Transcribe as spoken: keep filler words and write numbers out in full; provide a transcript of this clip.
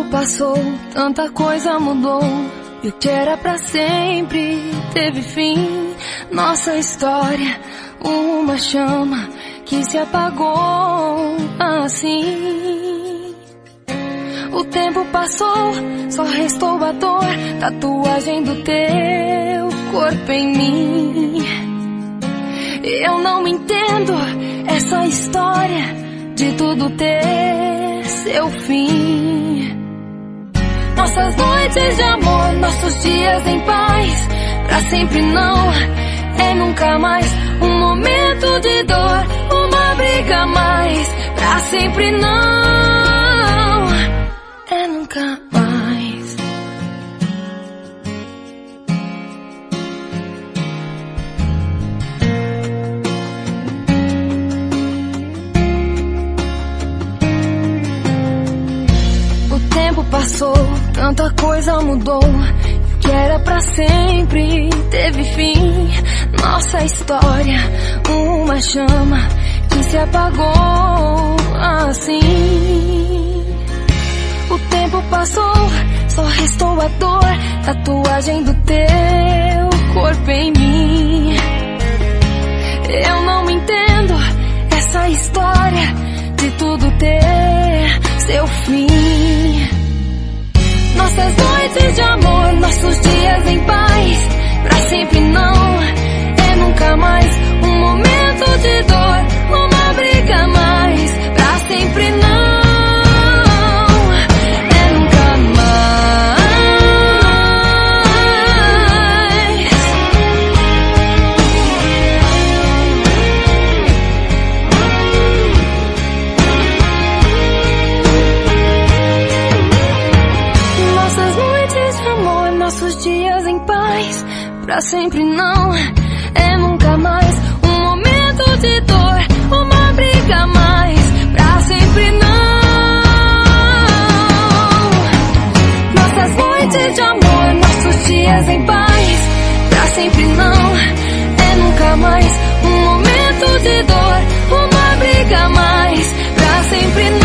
passou, tanta coisa mudou, e o que era pra sempre teve fim. Nossa história, uma chama que se apagou assim. O tempo passou, só restou a dor, tatuagem do teu corpo em mim. Eu não entendo essa história de tudo ter seu fim. Nossas noites de amor, nossos dias em paz, pra sempre não, é nunca mais. Um momento de dor, uma briga a mais, pra sempre não, é nunca mais. O tempo passou, tanta coisa mudou, e o que era pra sempre teve fim. Nossa história, uma chama que se apagou assim. O tempo passou, só restou a dor, tatuagem do teu corpo em mim. Eu não entendo essa história de tudo ter seu fim. Nossas noites de amor, nossos dias em paz, pra sempre não, é nunca mais. Um momento de dor, uma briga a mais, pra sempre não, é nunca mais. Nossas noites de amor, nossos dias em paz, pra sempre não, é nunca mais. Um momento de dor, uma briga a mais, pra sempre não. Nossas noites de amor, nossos dias em paz, pra sempre não, é nunca mais. Um momento de dor, uma briga a mais, pra sempre não.